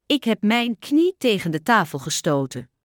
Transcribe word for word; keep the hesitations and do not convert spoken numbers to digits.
Ik heb mijn knie tegen de tafel gestoten.